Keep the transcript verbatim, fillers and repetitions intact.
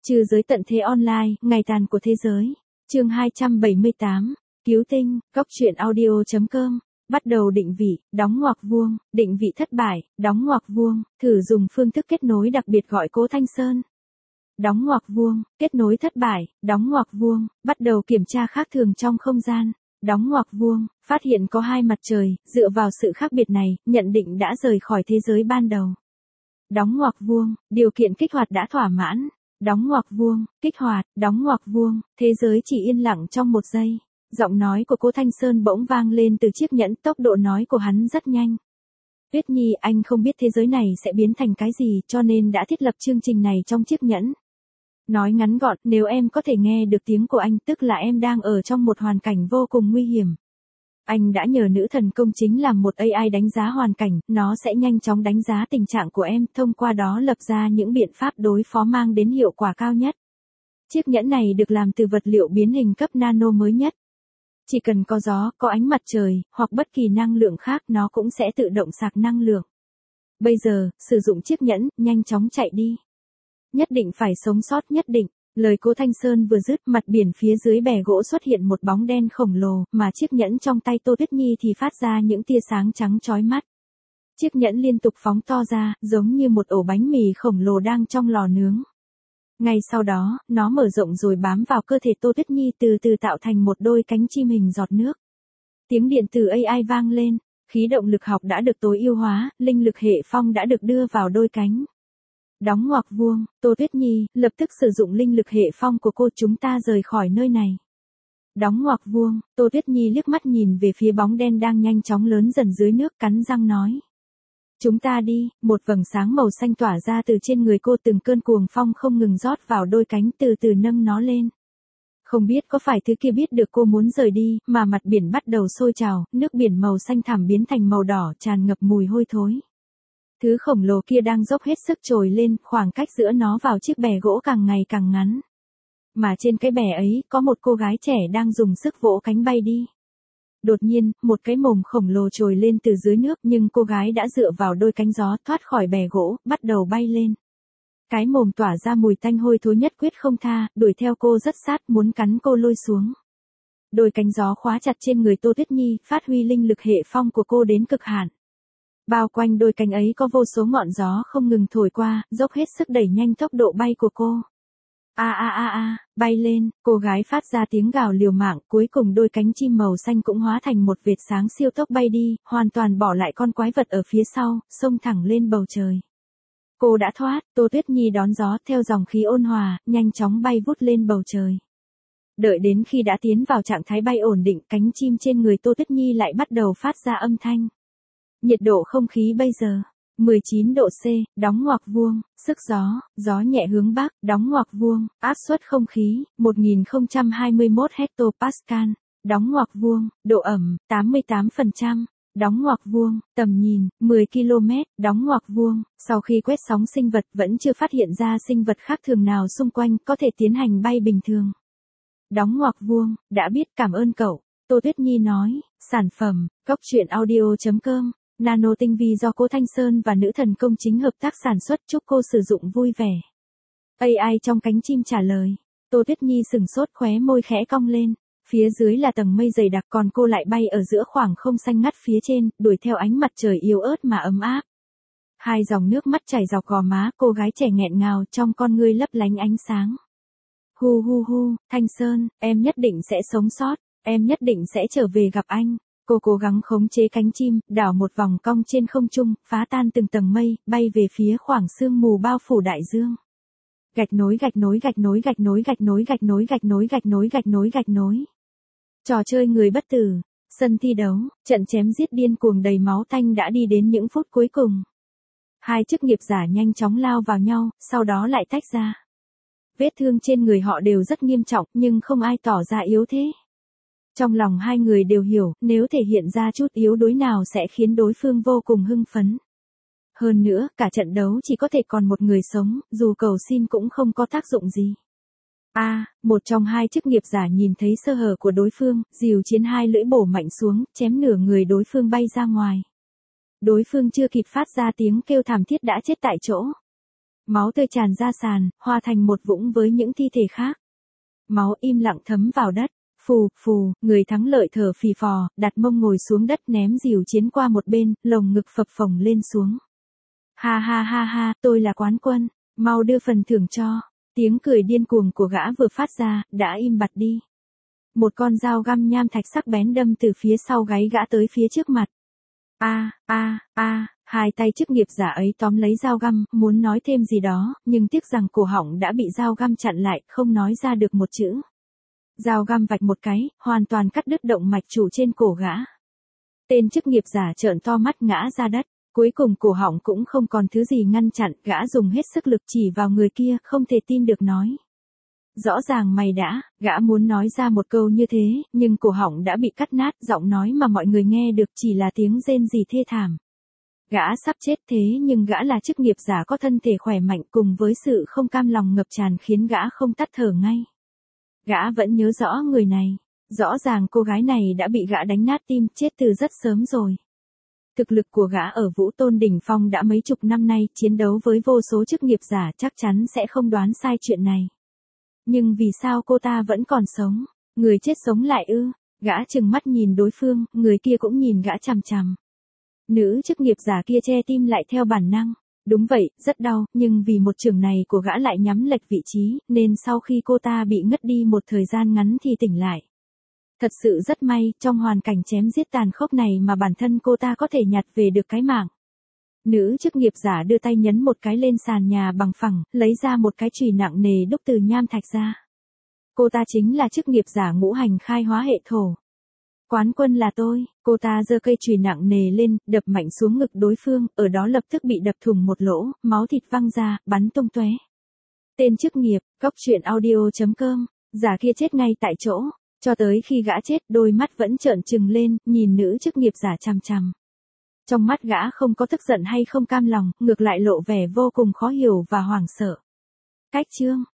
Trừ giới tận thế online, ngày tàn của thế giới. Chương hai trăm bảy mươi tám. Cứu tinh, góc truyện audio chấm com. Bắt đầu định vị, đóng ngoặc vuông, định vị thất bại, đóng ngoặc vuông, thử dùng phương thức kết nối đặc biệt gọi Cố Thanh Sơn. Đóng ngoặc vuông, kết nối thất bại, đóng ngoặc vuông, bắt đầu kiểm tra khác thường trong không gian. Đóng ngoặc vuông, phát hiện có hai mặt trời, dựa vào sự khác biệt này, nhận định đã rời khỏi thế giới ban đầu. Đóng ngoặc vuông, điều kiện kích hoạt đã thỏa mãn. Đóng ngoặc vuông, kích hoạt, đóng ngoặc vuông, thế giới chỉ yên lặng trong một giây. Giọng nói của Cố Thanh Sơn bỗng vang lên từ chiếc nhẫn, tốc độ nói của hắn rất nhanh. Tuyết Nhi, anh không biết thế giới này sẽ biến thành cái gì, cho nên đã thiết lập chương trình này trong chiếc nhẫn. Nói ngắn gọn, nếu em có thể nghe được tiếng của anh, tức là em đang ở trong một hoàn cảnh vô cùng nguy hiểm. Anh đã nhờ nữ thần công chính làm một a i đánh giá hoàn cảnh, nó sẽ nhanh chóng đánh giá tình trạng của em, thông qua đó lập ra những biện pháp đối phó mang đến hiệu quả cao nhất. Chiếc nhẫn này được làm từ vật liệu biến hình cấp nano mới nhất. Chỉ cần có gió, có ánh mặt trời, hoặc bất kỳ năng lượng khác nó cũng sẽ tự động sạc năng lượng. Bây giờ, sử dụng chiếc nhẫn, nhanh chóng chạy đi. Nhất định phải sống sót, nhất định. Lời Cố Thanh Sơn vừa dứt, mặt biển phía dưới bè gỗ xuất hiện một bóng đen khổng lồ, mà chiếc nhẫn trong tay Tô Tuyết Nhi thì phát ra những tia sáng trắng chói mắt. Chiếc nhẫn liên tục phóng to ra, giống như một ổ bánh mì khổng lồ đang trong lò nướng. Ngay sau đó, nó mở rộng rồi bám vào cơ thể Tô Tuyết Nhi, từ từ tạo thành một đôi cánh chim hình giọt nước. Tiếng điện từ a i vang lên, khí động lực học đã được tối ưu hóa, linh lực hệ phong đã được đưa vào đôi cánh. Đóng ngoặc vuông, Tô Tuyết Nhi, lập tức sử dụng linh lực hệ phong của cô, chúng ta rời khỏi nơi này. Đóng ngoặc vuông, Tô Tuyết Nhi liếc mắt nhìn về phía bóng đen đang nhanh chóng lớn dần dưới nước, cắn răng nói. Chúng ta đi, một vầng sáng màu xanh tỏa ra từ trên người cô, từng cơn cuồng phong không ngừng rót vào đôi cánh, từ từ nâng nó lên. Không biết có phải thứ kia biết được cô muốn rời đi, mà mặt biển bắt đầu sôi trào, nước biển màu xanh thẳm biến thành màu đỏ, tràn ngập mùi hôi thối. Thứ khổng lồ kia đang dốc hết sức trồi lên, khoảng cách giữa nó vào chiếc bè gỗ càng ngày càng ngắn. Mà trên cái bè ấy, có một cô gái trẻ đang dùng sức vỗ cánh bay đi. Đột nhiên, một cái mồm khổng lồ trồi lên từ dưới nước, nhưng cô gái đã dựa vào đôi cánh gió, thoát khỏi bè gỗ, bắt đầu bay lên. Cái mồm tỏa ra mùi tanh hôi thối nhất quyết không tha, đuổi theo cô rất sát, muốn cắn cô lôi xuống. Đôi cánh gió khóa chặt trên người Tô Tuyết Nhi, phát huy linh lực hệ phong của cô đến cực hạn. Bao quanh đôi cánh ấy có vô số ngọn gió không ngừng thổi qua, dốc hết sức đẩy nhanh tốc độ bay của cô. A a a a, bay lên, cô gái phát ra tiếng gào liều mạng, cuối cùng đôi cánh chim màu xanh cũng hóa thành một vệt sáng siêu tốc bay đi, hoàn toàn bỏ lại con quái vật ở phía sau, xông thẳng lên bầu trời. Cô đã thoát, Tô Tuyết Nhi đón gió theo dòng khí ôn hòa, nhanh chóng bay vút lên bầu trời. Đợi đến khi đã tiến vào trạng thái bay ổn định, cánh chim trên người Tô Tuyết Nhi lại bắt đầu phát ra âm thanh. Nhiệt độ không khí bây giờ, mười chín độ C, đóng ngoặc vuông, sức gió, gió nhẹ hướng bắc, đóng ngoặc vuông, áp suất không khí, một nghìn không trăm hai mươi mốt hectopascal, đóng ngoặc vuông, độ ẩm, tám mươi tám phần trăm, đóng ngoặc vuông, tầm nhìn, mười ki lô mét, đóng ngoặc vuông, sau khi quét sóng sinh vật vẫn chưa phát hiện ra sinh vật khác thường nào xung quanh, có thể tiến hành bay bình thường. Đóng ngoặc vuông, đã biết, cảm ơn cậu, Tô Tuyết Nhi nói, sản phẩm, góc truyện audio chấm com. Nano tinh vi do Cố Thanh Sơn và nữ thần công chính hợp tác sản xuất, chúc cô sử dụng vui vẻ. a i trong cánh chim trả lời. Tô Tuyết Nhi sừng sốt, khóe môi khẽ cong lên. Phía dưới là tầng mây dày đặc, còn cô lại bay ở giữa khoảng không xanh ngắt phía trên, đuổi theo ánh mặt trời yếu ớt mà ấm áp. Hai dòng nước mắt chảy dọc gò má, cô gái trẻ nghẹn ngào, trong con ngươi lấp lánh ánh sáng. Hu hu hu, Thanh Sơn, em nhất định sẽ sống sót, em nhất định sẽ trở về gặp anh. Cô cố gắng khống chế cánh chim, đảo một vòng cong trên không trung, phá tan từng tầng mây, bay về phía khoảng sương mù bao phủ đại dương. Gạch nối gạch nối gạch nối gạch nối gạch nối gạch nối gạch nối gạch nối gạch nối gạch nối. Trò chơi người bất tử, sân thi đấu, trận chém giết điên cuồng đầy máu tanh đã đi đến những phút cuối cùng. Hai chức nghiệp giả nhanh chóng lao vào nhau, sau đó lại tách ra. Vết thương trên người họ đều rất nghiêm trọng, nhưng không ai tỏ ra yếu thế. Trong lòng hai người đều hiểu, nếu thể hiện ra chút yếu đuối nào sẽ khiến đối phương vô cùng hưng phấn. Hơn nữa, cả trận đấu chỉ có thể còn một người sống, dù cầu xin cũng không có tác dụng gì. A, à, một trong hai chức nghiệp giả nhìn thấy sơ hở của đối phương, dìu chiến hai lưỡi bổ mạnh xuống, chém nửa người đối phương bay ra ngoài. Đối phương chưa kịp phát ra tiếng kêu thảm thiết đã chết tại chỗ. Máu tươi tràn ra sàn, hòa thành một vũng với những thi thể khác. Máu im lặng thấm vào đất. Phù, phù, người thắng lợi thở phì phò, đặt mông ngồi xuống đất ném rìu chiến qua một bên, lồng ngực phập phồng lên xuống. Ha ha ha ha, tôi là quán quân, mau đưa phần thưởng cho. Tiếng cười điên cuồng của gã vừa phát ra, đã im bặt đi. Một con dao găm nham thạch sắc bén đâm từ phía sau gáy gã tới phía trước mặt. A, a, a, hai tay chức nghiệp giả ấy tóm lấy dao găm, muốn nói thêm gì đó, nhưng tiếc rằng cổ họng đã bị dao găm chặn lại, không nói ra được một chữ. Dao găm vạch một cái, hoàn toàn cắt đứt động mạch chủ trên cổ gã. Tên chức nghiệp giả trợn to mắt ngã ra đất, cuối cùng cổ họng cũng không còn thứ gì ngăn chặn, gã dùng hết sức lực chỉ vào người kia, không thể tin được nói. Rõ ràng mày đã, gã muốn nói ra một câu như thế, nhưng cổ họng đã bị cắt nát, giọng nói mà mọi người nghe được chỉ là tiếng rên rỉ thê thảm. Gã sắp chết thế nhưng gã là chức nghiệp giả có thân thể khỏe mạnh cùng với sự không cam lòng ngập tràn khiến gã không tắt thở ngay. Gã vẫn nhớ rõ người này. Rõ ràng cô gái này đã bị gã đánh nát tim, chết từ rất sớm rồi. Thực lực của gã ở Vũ Tôn đỉnh phong đã mấy chục năm nay, chiến đấu với vô số chức nghiệp giả chắc chắn sẽ không đoán sai chuyện này. Nhưng vì sao cô ta vẫn còn sống? Người chết sống lại ư? Gã trừng mắt nhìn đối phương, người kia cũng nhìn gã chằm chằm. Nữ chức nghiệp giả kia che tim lại theo bản năng. Đúng vậy, rất đau, nhưng vì một chưởng này của gã lại nhắm lệch vị trí, nên sau khi cô ta bị ngất đi một thời gian ngắn thì tỉnh lại. Thật sự rất may, trong hoàn cảnh chém giết tàn khốc này mà bản thân cô ta có thể nhặt về được cái mạng. Nữ chức nghiệp giả đưa tay nhấn một cái lên sàn nhà bằng phẳng, lấy ra một cái chùy nặng nề đúc từ nham thạch ra. Cô ta chính là chức nghiệp giả ngũ hành khai hóa hệ thổ. Quán quân là tôi, cô ta giơ cây chùy nặng nề lên, đập mạnh xuống ngực đối phương, ở đó lập tức bị đập thủng một lỗ, máu thịt văng ra, bắn tung tóe. Tên chức nghiệp, cóc truyện audio chấm com, giả kia chết ngay tại chỗ, cho tới khi gã chết đôi mắt vẫn trợn trừng lên, nhìn nữ chức nghiệp giả chằm chằm. Trong mắt gã không có tức giận hay không cam lòng, ngược lại lộ vẻ vô cùng khó hiểu và hoảng sợ. Cách chương